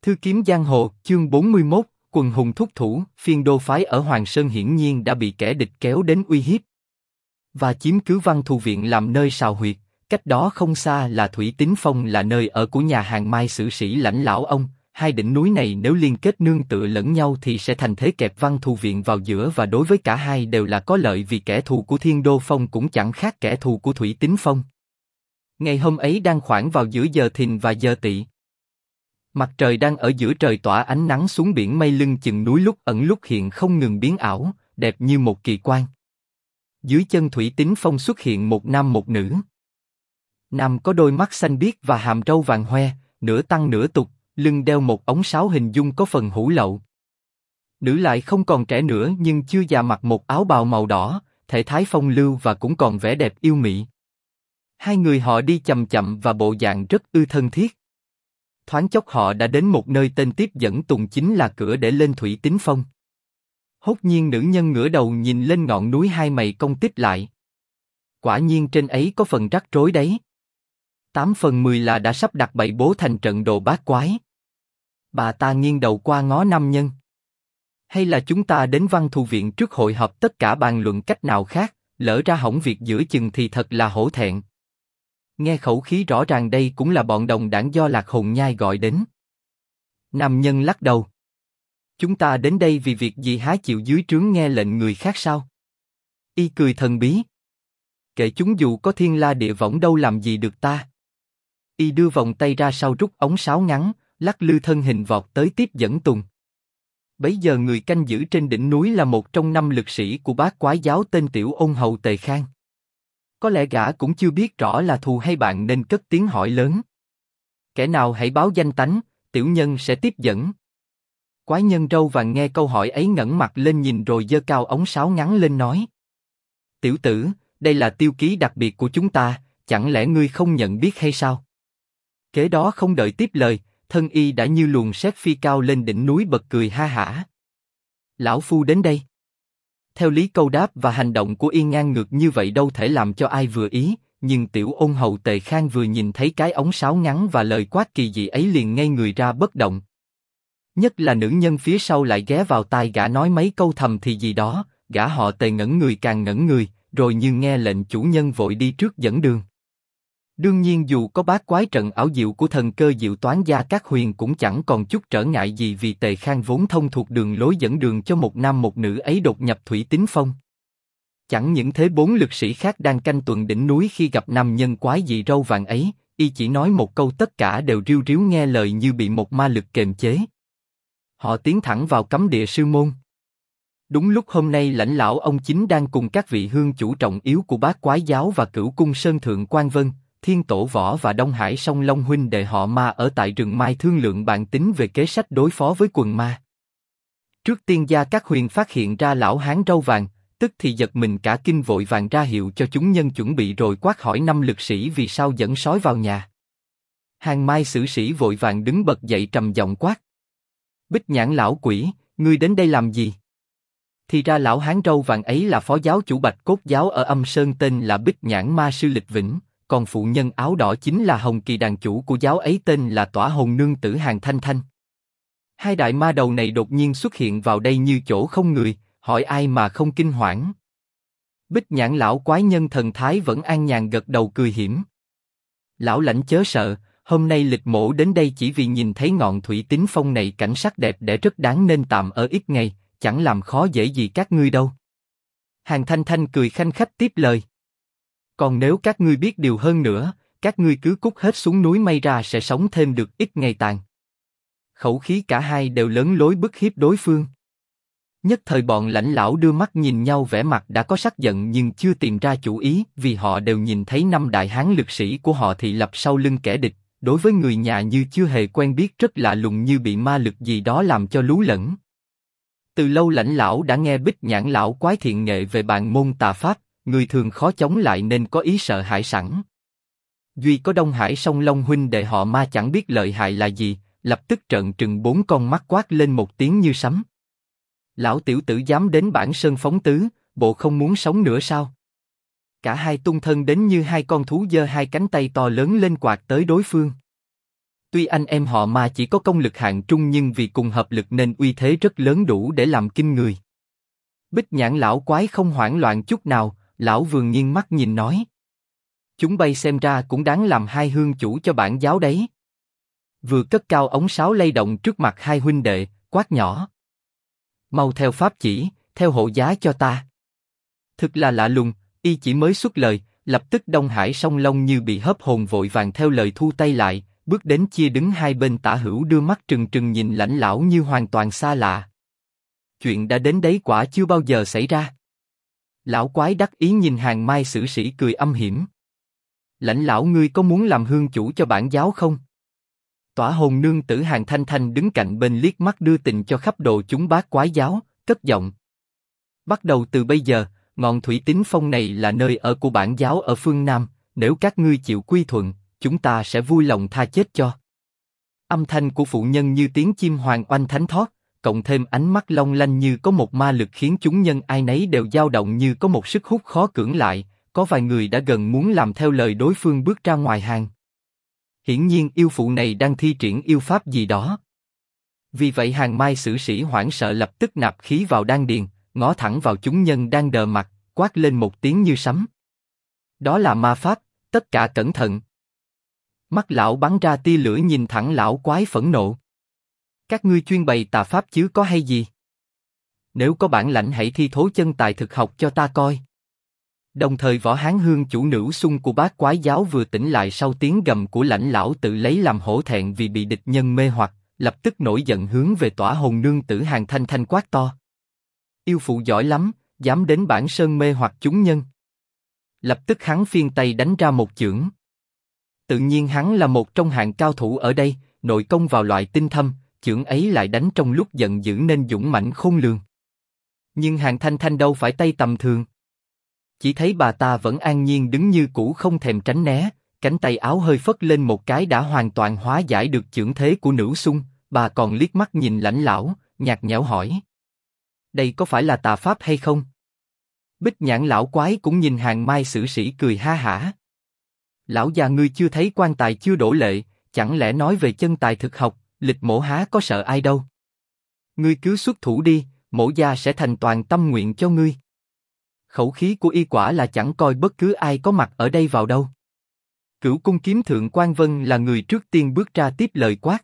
Thư kiếm giang hồ, chương 41, quần hùng thúc thủ, phiên đô phái ở Hoàng Sơn hiển nhiên đã bị kẻ địch kéo đến uy hiếp. Và chiếm cứ Văn Thù Viện làm nơi sào huyệt, cách đó không xa là Thủy Tín Phong là nơi ở của nhà hàng Mai Sử Sĩ Lãnh Lão ông. Hai đỉnh núi này nếu liên kết nương tựa lẫn nhau thì sẽ thành thế kẹp Văn Thù Viện vào giữa, và đối với cả hai đều là có lợi, vì kẻ thù của Thiên Đô Phong cũng chẳng khác kẻ thù của Thủy Tín Phong. Ngày hôm ấy đang khoảng vào giữa giờ thìn và giờ tỵ. Mặt trời đang ở giữa trời tỏa ánh nắng xuống biển, mây lưng chừng núi lúc ẩn lúc hiện không ngừng biến ảo, đẹp như một kỳ quan. Dưới chân Thủy Tín Phong xuất hiện một nam một nữ. Nam có đôi mắt xanh biếc và hàm râu vàng hoe, nửa tăng nửa tục, lưng đeo một ống sáo hình dung có phần hủ lậu. Nữ lại không còn trẻ nữa nhưng chưa già, mặc một áo bào màu đỏ, thể thái phong lưu và cũng còn vẻ đẹp yêu mị. Hai người họ đi chậm chậm và bộ dạng rất thân thiết. Thoáng chốc họ đã đến một nơi tên tiếp dẫn Tùng, chính là cửa để lên Thủy Tín Phong. Hốt nhiên nữ nhân ngửa đầu nhìn lên ngọn núi, hai mày cong tít lại. Quả nhiên trên ấy có phần rắc rối đấy. 8 phần 10 là đã sắp đặt bậy bố thành trận đồ bát quái. Bà ta nghiêng đầu qua ngó nam nhân. Hay là chúng ta đến Văn Thù Viện trước hội họp tất cả bàn luận cách nào khác, lỡ ra hỏng việc giữa chừng thì thật là hổ thẹn. Nghe khẩu khí rõ ràng đây cũng là bọn đồng đảng do Lạc Hồn Nhai gọi đến. Nam nhân lắc đầu. Chúng ta đến đây vì việc gì há chịu dưới trướng nghe lệnh người khác sao? Y cười thần bí. Kệ chúng, dù có thiên la địa võng đâu làm gì được ta. Y đưa vòng tay ra sau, rút ống sáo ngắn, lắc lư thân hình vọt tới tiếp dẫn Tùng. Bấy giờ người canh giữ trên đỉnh núi là một trong 5 lực sĩ của Bát Quái giáo tên Tiểu Ôn Hầu Tề Khang. Có lẽ gã cũng chưa biết rõ là thù hay bạn nên cất tiếng hỏi lớn. Kẻ nào hãy báo danh tánh, tiểu nhân sẽ tiếp dẫn. Quái nhân râu vàng nghe câu hỏi ấy ngẩng mặt lên nhìn rồi giơ cao ống sáo ngắn lên nói. Tiểu tử, đây là tiêu ký đặc biệt của chúng ta, chẳng lẽ ngươi không nhận biết hay sao? Kế đó không đợi tiếp lời, thân y đã như luồng sét phi cao lên đỉnh núi, bật cười ha hả. Lão phu đến đây. Theo lý câu đáp và hành động của y ngang ngược như vậy đâu thể làm cho ai vừa ý, nhưng Tiểu Ôn Hầu Tề Khang vừa nhìn thấy cái ống sáo ngắn và lời quát kỳ dị ấy liền ngây người ra bất động. Nhất là nữ nhân phía sau lại ghé vào tai gã nói mấy câu thầm thì gì đó, gã họ Tề ngẩn người càng ngẩn người, rồi như nghe lệnh chủ nhân vội đi trước dẫn đường. Đương nhiên dù có bát quái trận ảo diệu của thần cơ diệu toán gia các huyền cũng chẳng còn chút trở ngại gì, vì Tề Khang vốn thông thuộc đường lối dẫn đường cho một nam một nữ ấy đột nhập Thủy Tín Phong. Chẳng những thế, 4 lực sĩ khác đang canh tuần đỉnh núi khi gặp nam nhân quái dị râu vàng ấy, y chỉ nói một câu tất cả đều riu riu nghe lời như bị một ma lực kềm chế. Họ tiến thẳng vào cấm địa sư môn. Đúng lúc hôm nay Lãnh Lão ông chính đang cùng các vị hương chủ trọng yếu của Bát Quái giáo và Cửu Cung Sơn Thượng Quan Vân, Thiên Tổ Võ và Đông Hải Song Long huynh đệ họ Ma ở tại rừng Mai thương lượng bàn tính về kế sách đối phó với quần ma. Trước tiên Gia Cát Huyền phát hiện ra lão hán râu vàng, tức thì giật mình cả kinh, vội vàng ra hiệu cho chúng nhân chuẩn bị rồi quát hỏi 5 lực sĩ vì sao dẫn sói vào nhà. Hàng Mai Sử Sĩ vội vàng đứng bật dậy trầm giọng quát. Bích Nhãn lão quỷ, ngươi đến đây làm gì? Thì ra lão hán râu vàng ấy là phó giáo chủ Bạch Cốt giáo ở Âm Sơn, tên là Bích Nhãn Ma Sư Lịch Vĩnh, còn phụ nhân áo đỏ chính là Hồng Kỳ đàn chủ của giáo ấy, tên là Tỏa Hồn Nương Tử Hàng Thanh Thanh. Hai đại ma đầu này đột nhiên xuất hiện vào đây như chỗ không người, hỏi ai mà không kinh hoảng. Bích Nhãn lão quái nhân thần thái vẫn an nhàn gật đầu cười hiểm. Lão Lãnh chớ sợ, hôm nay Lịch mổ đến đây chỉ vì nhìn thấy ngọn Thủy Tín Phong này cảnh sắc đẹp đẽ rất đáng nên tạm ở ít ngày, chẳng làm khó dễ gì các ngươi đâu. Hàng Thanh Thanh cười khanh khách tiếp lời. Còn nếu các ngươi biết điều hơn nữa, các ngươi cứ cút hết xuống núi, may ra sẽ sống thêm được ít ngày tàn. Khẩu khí cả hai đều lớn lối bức hiếp đối phương. Nhất thời bọn Lãnh lão đưa mắt nhìn nhau, vẻ mặt đã có sắc giận nhưng chưa tìm ra chủ ý, vì họ đều nhìn thấy 5 đại hán lực sĩ của họ thị lập sau lưng kẻ địch, đối với người nhà như chưa hề quen biết, rất lạ lùng, như bị ma lực gì đó làm cho lú lẫn. Từ lâu Lãnh lão đã nghe Bích Nhãn lão quái thiện nghệ về bàn môn tà pháp, người thường khó chống lại nên có ý sợ hãi sẵn. Duy có Đông Hải Song Long huynh đệ họ Ma chẳng biết lợi hại là gì, lập tức trợn trừng 4 con mắt quát lên một tiếng như sấm. Lão tiểu tử dám đến Bản Sơn phóng tứ, bộ không muốn sống nữa sao? Cả hai tung thân đến như hai con thú giơ hai cánh tay to lớn lên quạt tới đối phương. Tuy anh em họ Ma chỉ có công lực hạng trung nhưng vì cùng hợp lực nên uy thế rất lớn, đủ để làm kinh người. Bích Nhãn lão quái không hoảng loạn chút nào, lão vừa nghiêng mắt nhìn nói. Chúng bay xem ra cũng đáng làm hai hương chủ cho bản giáo đấy. Vừa cất cao ống sáo lay động trước mặt hai huynh đệ, quát nhỏ. Mau theo pháp chỉ, theo hộ giá cho ta. Thực là lạ lùng, y chỉ mới xuất lời, lập tức Đông Hải Song Long như bị hớp hồn vội vàng theo lời thu tay lại, bước đến chia đứng hai bên tả hữu, đưa mắt trừng trừng nhìn Lãnh lão như hoàn toàn xa lạ. Chuyện đã đến đấy quả chưa bao giờ xảy ra. Lão quái đắc ý nhìn Hàng Mai Sử Sĩ cười âm hiểm. Lãnh lão, ngươi có muốn làm hương chủ cho bản giáo không? Tỏa Hồn nương tử Hàng Thanh Thanh đứng cạnh bên liếc mắt đưa tình cho khắp đồ chúng bát quái giáo, cất giọng. Bắt đầu từ bây giờ, ngọn Thủy Tín Phong này là nơi ở của bản giáo ở phương Nam, nếu các ngươi chịu quy thuận, chúng ta sẽ vui lòng tha chết cho. Âm thanh của phụ nhân như tiếng chim hoàng oanh thánh thót, cộng thêm ánh mắt long lanh như có một ma lực khiến chúng nhân ai nấy đều dao động như có một sức hút khó cưỡng lại, có vài người đã gần muốn làm theo lời đối phương bước ra ngoài hàng. Hiển nhiên yêu phụ này đang thi triển yêu pháp gì đó. Vì vậy Hàng Mai Sử Sĩ hoảng sợ lập tức nạp khí vào đan điền, ngó thẳng vào chúng nhân đang đờ mặt, quát lên một tiếng như sấm. Đó là ma pháp, tất cả cẩn thận. Mắt lão bắn ra tia lửa nhìn thẳng lão quái phẫn nộ. Các ngươi chuyên bày tà pháp chứ có hay gì? Nếu có bản lãnh hãy thi thố chân tài thực học cho ta coi. Đồng thời Võ Hán hương chủ Nữ Xung của bát quái giáo vừa tỉnh lại sau tiếng gầm của Lãnh lão tự lấy làm hổ thẹn vì bị địch nhân mê hoặc, lập tức nổi giận hướng về Tỏa Hồn nương tử Hàng Thanh Thanh quát to. Yêu phụ giỏi lắm, dám đến bản sơn mê hoặc chúng nhân. Lập tức hắn phiên tay đánh ra một chưởng. Tự nhiên hắn là một trong hạng cao thủ ở đây, nội công vào loại tinh thâm, chưởng ấy lại đánh trong lúc giận dữ nên dũng mãnh khôn lường. Nhưng Hàng Thanh Thanh đâu phải tay tầm thường. Chỉ thấy bà ta vẫn an nhiên đứng như cũ không thèm tránh né, cánh tay áo hơi phất lên một cái đã hoàn toàn hóa giải được chưởng thế của Nữ Xung, bà còn liếc mắt nhìn Lãnh lão, nhạt nhẽo hỏi. Đây có phải là tà pháp hay không? Bích Nhãn lão quái cũng nhìn Hàng Mai Sử Sĩ cười ha hả. Lão già ngươi chưa thấy quan tài chưa đổ lệ, chẳng lẽ nói về chân tài thực học, lịch mổ há có sợ ai đâu. Ngươi cứ xuất thủ đi, mổ gia sẽ thành toàn tâm nguyện cho ngươi. Khẩu khí của y quả là chẳng coi bất cứ ai có mặt ở đây vào đâu. Cửu cung kiếm Thượng Quan Vân là người trước tiên bước ra tiếp lời quát.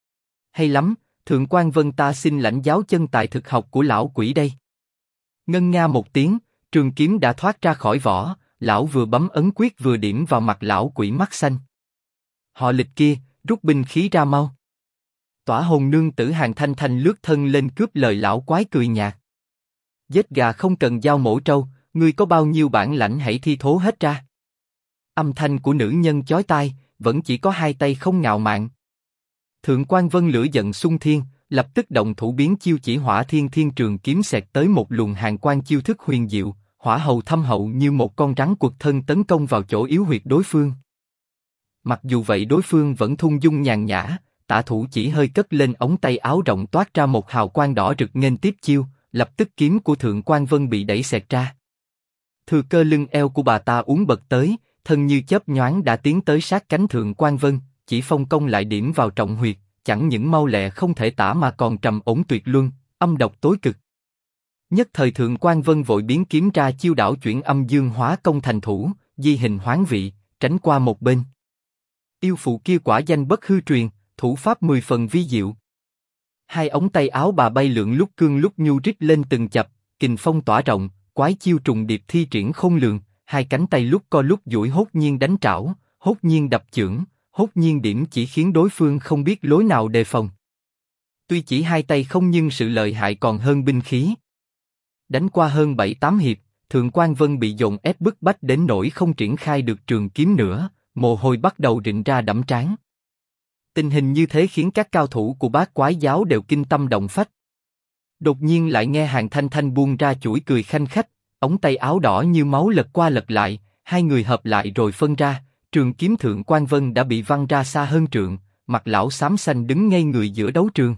Hay lắm, Thượng Quan Vân, ta xin lãnh giáo chân tài thực học của lão quỷ đây. Ngân nga một tiếng, trường kiếm đã thoát ra khỏi vỏ, lão vừa bấm ấn quyết vừa điểm vào mặt lão quỷ mắt xanh. Họ Lịch kia, rút binh khí ra mau. Tỏa Hồn nương tử Hàng Thanh Thanh lướt thân lên cướp lời lão quái cười nhạt. Giết gà không cần dao mổ trâu, ngươi có bao nhiêu bản lãnh hãy thi thố hết ra. Âm thanh của nữ nhân chói tai, vẫn chỉ có hai tay không ngạo mạn. Thượng Quan Vân lửa giận xung thiên, lập tức động thủ biến chiêu chỉ Hỏa Thiên Thiên trường kiếm xẹt tới một luồng hàn quang chiêu thức huyền diệu, hỏa hầu thâm hậu như một con rắn quật thân tấn công vào chỗ yếu huyệt đối phương. Mặc dù vậy đối phương vẫn thung dung nhàn nhã, tả thủ chỉ hơi cất lên ống tay áo rộng toát ra một hào quang đỏ rực nghênh tiếp chiêu, lập tức kiếm của Thượng Quan Vân bị đẩy xẹt ra. Thừa cơ lưng eo của bà ta uốn bật tới, thân như chớp nhoáng đã tiến tới sát cánh Thượng Quan Vân, chỉ phong công lại điểm vào trọng huyệt, chẳng những mau lẹ không thể tả mà còn trầm ổn tuyệt luân, âm độc tối cực. Nhất thời Thượng Quan Vân vội biến kiếm ra chiêu đảo chuyển âm dương hóa công thành thủ, di hình hoán vị, tránh qua một bên. Yêu phụ kia quả danh bất hư truyền, thủ pháp 10 phần vi diệu. Hai ống tay áo bà bay lượn lúc cương lúc nhu rít lên từng chập, kình phong tỏa rộng, quái chiêu trùng điệp thi triển khôn lường, hai cánh tay lúc co lúc duỗi hốt nhiên đánh trảo, hốt nhiên đập chưởng, hốt nhiên điểm chỉ khiến đối phương không biết lối nào đề phòng. Tuy chỉ hai tay không nhưng sự lợi hại còn hơn binh khí. Đánh qua hơn 7-8 hiệp, Thượng Quan Vân bị dồn ép bức bách đến nỗi không triển khai được trường kiếm nữa, mồ hôi bắt đầu rịn ra đẫm trán. Tình hình như thế khiến các cao thủ của bát quái giáo đều kinh tâm động phách. Đột nhiên lại nghe Hàng Thanh Thanh buông ra chuỗi cười khanh khách, ống tay áo đỏ như máu lật qua lật lại, hai người hợp lại rồi phân ra, trường kiếm Thượng Quan Vân đã bị văng ra xa hơn trượng, mặt lão xám xanh đứng ngay người giữa đấu trường.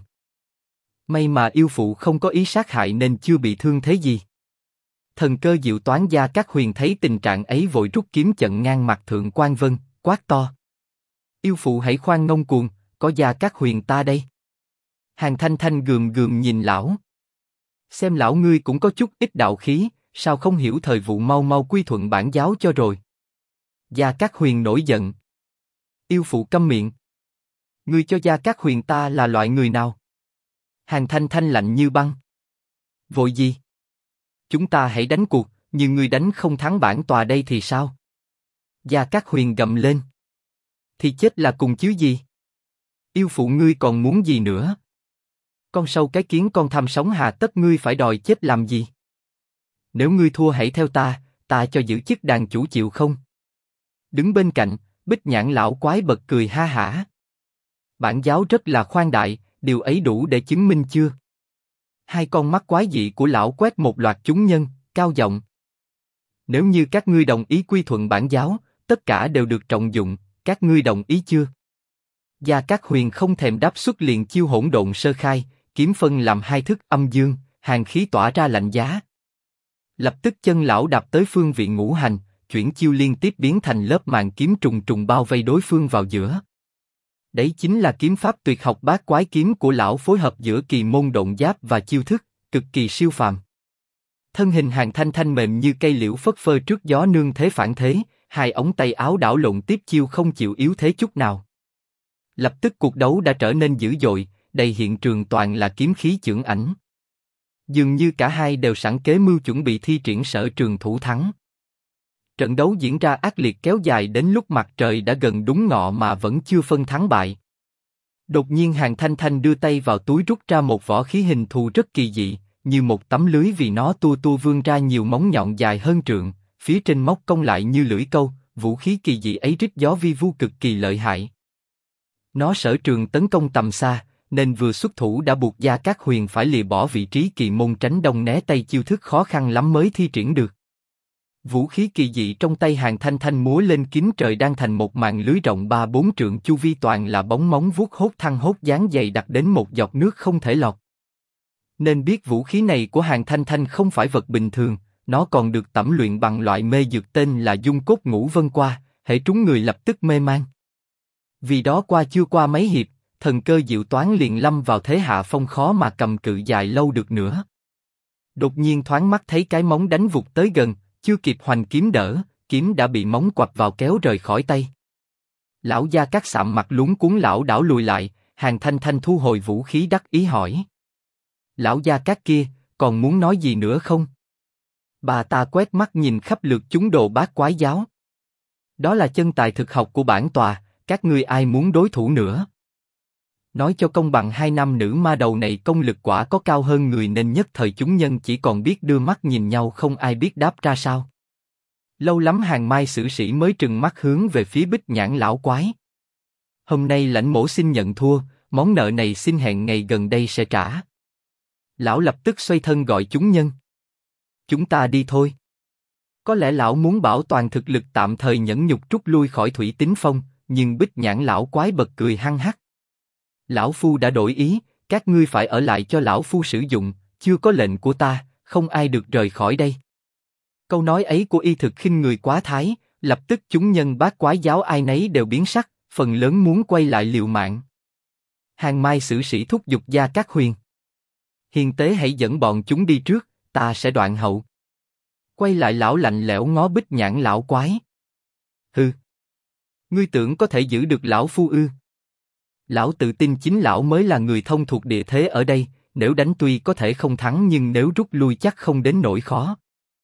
May mà yêu phụ không có ý sát hại nên chưa bị thương thế gì. Thần cơ diệu toán gia các huyền thấy tình trạng ấy vội rút kiếm chặn ngang mặt Thượng Quan Vân, quát to. Yêu phụ hãy khoan ngông cuồng, có Gia Cát Huyền ta đây. Hàn Thanh Thanh gườm gườm nhìn lão. Xem lão ngươi cũng có chút ít đạo khí, sao không hiểu thời vụ mau mau quy thuận bản giáo cho rồi. Gia Cát Huyền nổi giận. Yêu phụ câm miệng. Ngươi cho Gia Cát Huyền ta là loại người nào? Hàn Thanh Thanh lạnh như băng. Vội gì? Chúng ta hãy đánh cuộc, nhưng ngươi đánh không thắng bản tòa đây thì sao? Gia Cát Huyền gầm lên. Thì chết là cùng chứ gì? Yêu phụ ngươi còn muốn gì nữa? Con sâu cái kiến con tham sống hà tất ngươi phải đòi chết làm gì? Nếu ngươi thua hãy theo ta, ta cho giữ chức đàn chủ chịu không? Đứng bên cạnh, Bích Nhãn lão quái bật cười ha hả. Bản giáo rất là khoan đại, điều ấy đủ để chứng minh chưa? Hai con mắt quái dị của lão quét một loạt chúng nhân, cao giọng. Nếu như các ngươi đồng ý quy thuận bản giáo, tất cả đều được trọng dụng, các ngươi đồng ý chưa? Gia Cát Huyền không thèm đáp xuất liền chiêu hỗn độn sơ khai, kiếm phân làm hai thức âm dương, hàn khí tỏa ra lạnh giá. Lập tức chân lão đạp tới phương vị ngũ hành, chuyển chiêu liên tiếp biến thành lớp màn kiếm trùng trùng bao vây đối phương vào giữa. Đấy chính là kiếm pháp tuyệt học bát quái kiếm của lão phối hợp giữa kỳ môn độn giáp và chiêu thức, cực kỳ siêu phàm. Thân hình Hàn Thanh Thanh mềm như cây liễu phất phơ trước gió nương thế phản thế, hai ống tay áo đảo lộn tiếp chiêu không chịu yếu thế chút nào. Lập tức cuộc đấu đã trở nên dữ dội, đầy hiện trường toàn là kiếm khí chưởng ảnh. Dường như cả hai đều sẵn kế mưu chuẩn bị thi triển sở trường thủ thắng. Trận đấu diễn ra ác liệt kéo dài đến lúc mặt trời đã gần đúng ngọ mà vẫn chưa phân thắng bại. Đột nhiên Hàn Thanh Thanh đưa tay vào túi rút ra một võ khí hình thù rất kỳ dị, như một tấm lưới vì nó tua tua vươn ra nhiều móng nhọn dài hơn trượng, phía trên móc cong lại như lưỡi câu, vũ khí kỳ dị ấy rít gió vi vu cực kỳ lợi hại. Nó sở trường tấn công tầm xa, nên vừa xuất thủ đã buộc Gia Cát Huyền phải lìa bỏ vị trí kỳ môn tránh đông né tây chiêu thức khó khăn lắm mới thi triển được. Vũ khí kỳ dị trong tay Hàn Thanh Thanh múa lên kiếm trời đang thành một màn lưới rộng 3-4 trượng chu vi toàn là bóng móng vuốt hốt thăng hốt dáng dày đặc đến một giọt nước không thể lọt. Nên biết vũ khí này của Hàn Thanh Thanh không phải vật bình thường, nó còn được tẩm luyện bằng loại mê dược tên là dung cốt ngũ vân qua, hễ trúng người lập tức mê man. Vì đó chưa qua mấy hiệp, thần cơ diệu toán liền lâm vào thế hạ phong khó mà cầm cự dài lâu được nữa. Đột nhiên thoáng mắt thấy cái móng đánh vụt tới gần, chưa kịp hoành kiếm đỡ, kiếm đã bị móng quặp vào kéo rời khỏi tay. Lão Gia Cát sạm mặt luống cuống lão đảo lùi lại, Hàn Thanh Thanh thu hồi vũ khí đắc ý hỏi. Lão Gia Cát kia, còn muốn nói gì nữa không? Bà ta quét mắt nhìn khắp lượt chúng đồ bát quái giáo. Đó là chân tài thực học của bản tòa, các ngươi ai muốn đối thủ nữa? Nói cho công bằng hai nam nữ ma đầu này công lực quả có cao hơn người nên nhất thời chúng nhân chỉ còn biết đưa mắt nhìn nhau không ai biết đáp ra sao. Lâu lắm Hàng Mai Sử Sĩ mới trừng mắt hướng về phía Bích Nhãn lão quái. Hôm nay lãnh mổ xin nhận thua, món nợ này xin hẹn ngày gần đây sẽ trả. Lão lập tức xoay thân gọi chúng nhân. Chúng ta đi thôi. Có lẽ lão muốn bảo toàn thực lực tạm thời nhẫn nhục trút lui khỏi Thủy Tính Phong, nhưng Bích Nhãn lão quái bật cười hăng hắc. Lão phu đã đổi ý, các ngươi phải ở lại cho lão phu sử dụng, chưa có lệnh của ta, không ai được rời khỏi đây. Câu nói ấy của y thực khinh người quá thái, lập tức chúng nhân bát quái giáo ai nấy đều biến sắc, phần lớn muốn quay lại liều mạng. Hàng Mai Sử Sĩ thúc giục Gia Cát Huyền. Hiền tế hãy dẫn bọn chúng đi trước, ta sẽ đoạn hậu. Quay lại lão lạnh lẽo ngó Bích Nhãn lão quái. Hừ. Ngươi tưởng có thể giữ được lão phu ư? Lão tự tin chính lão mới là người thông thuộc địa thế ở đây, nếu đánh tuy có thể không thắng nhưng nếu rút lui chắc không đến nỗi khó.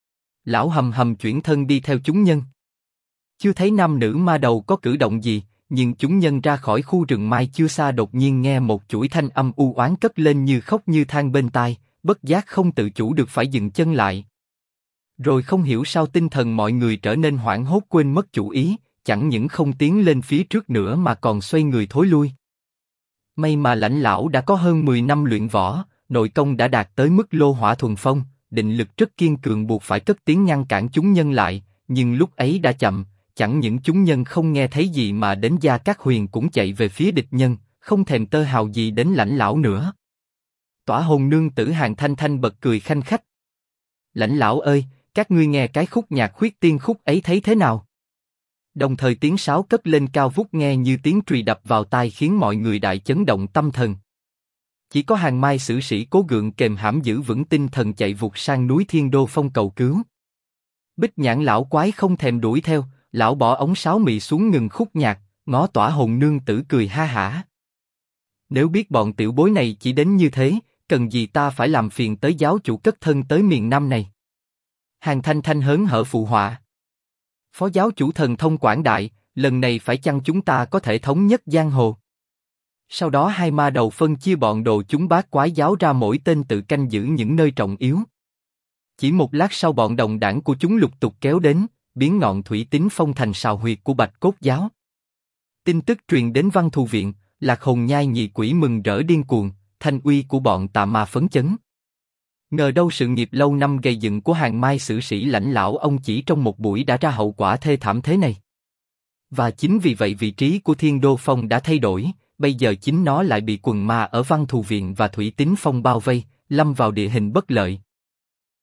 Lão hầm hầm chuyển thân đi theo chúng nhân. Chưa thấy nam nữ ma đầu có cử động gì, nhưng chúng nhân ra khỏi khu rừng mai chưa xa đột nhiên nghe một chuỗi thanh âm u oán cất lên như khóc như than bên tai, bất giác không tự chủ được phải dừng chân lại. Rồi không hiểu sao tinh thần mọi người trở nên hoảng hốt quên mất chủ ý, chẳng những không tiến lên phía trước nữa mà còn xoay người thối lui. May mà lãnh lão đã có hơn 10 năm luyện võ, nội công đã đạt tới mức lô hỏa thuần phong, định lực rất kiên cường buộc phải cất tiếng ngăn cản chúng nhân lại, nhưng lúc ấy đã chậm, chẳng những chúng nhân không nghe thấy gì mà đến Gia Cát Huyền cũng chạy về phía địch nhân, không thèm tơ hào gì đến lãnh lão nữa. Tỏa Hồn nương tử Hàn Thanh Thanh bật cười khanh khách. Lãnh lão ơi, các ngươi nghe cái khúc nhạc Khuyết Tiên khúc ấy thấy thế nào? Đồng thời tiếng sáo cất lên cao vút nghe như tiếng chùy đập vào tai khiến mọi người đại chấn động tâm thần. Chỉ có Hàng Mai sử sĩ cố gượng kềm hãm giữ vững tinh thần chạy vụt sang núi Thiên Đô Phong cầu cứu. Bích Nhãn lão quái không thèm đuổi theo, lão bỏ ống sáo mị xuống ngừng khúc nhạc, ngó Tỏa Hồn nương tử cười ha hả. Nếu biết bọn tiểu bối này chỉ đến như thế, cần gì ta phải làm phiền tới giáo chủ cất thân tới miền Nam này. Hàng Thanh Thanh hớn hở phụ họa. Phó giáo chủ thần thông quảng đại, lần này phải chăng chúng ta có thể thống nhất giang hồ? Sau đó hai ma đầu phân chia bọn đồ chúng bát quái giáo ra mỗi tên tự canh giữ những nơi trọng yếu. Chỉ một lát sau bọn đồng đảng của chúng lục tục kéo đến, biến ngọn thủy tín phong thành sào huyệt của Bạch Cốt giáo. Tin tức truyền đến Văn Thù viện, Lạc Hồn Nhai nhị quỷ mừng rỡ điên cuồng, thanh uy của bọn tà ma phấn chấn. Ngờ đâu sự nghiệp lâu năm gây dựng của Hàng Mai sử sĩ lãnh lão ông chỉ trong một buổi đã ra hậu quả thê thảm thế này. Và chính vì vậy vị trí của Thiên Đô Phong đã thay đổi, bây giờ chính nó lại bị quần ma ở Văn Thù viện và Thủy Tín Phong bao vây, lâm vào địa hình bất lợi.